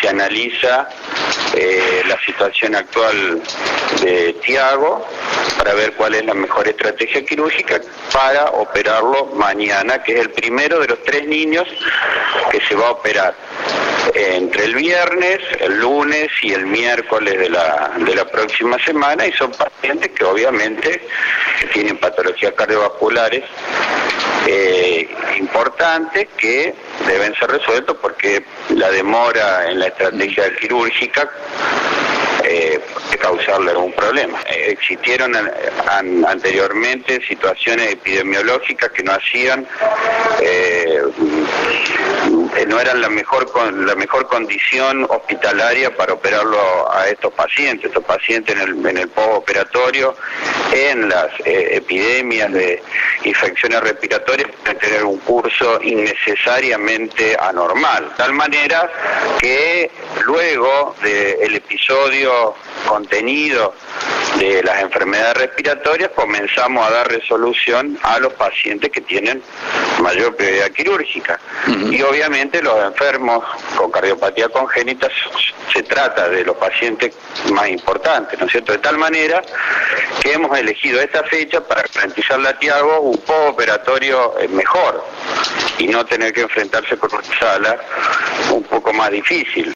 se analiza la situación actual de Tiago para ver cuál es la mejor estrategia quirúrgica para operarlo mañana, que es el primero de los 3 niños que se va a operar entre el viernes, el lunes y el miércoles de la próxima semana, y son pacientes que obviamente tienen patologías cardiovasculares importantes que deben ser resueltos porque la demora en la estrategia quirúrgica puede causarle algún problema. Existieron anteriormente situaciones epidemiológicas que no hacían no eran la mejor condición hospitalaria para operarlo a estos pacientes en el postoperatorio, en las epidemias de infecciones respiratorias pueden tener un curso innecesariamente anormal, de tal manera que luego del episodio contenido de las enfermedades respiratorias comenzamos a dar resolución a los pacientes que tienen mayor prioridad quirúrgica. Y obviamente los enfermos con cardiopatía congénita se trata de los pacientes más importantes, ¿no es cierto? De tal manera que hemos elegido esta fecha para garantizarle a Tiago un postoperatorio mejor y no tener que enfrentarse con una sala un poco más difícil.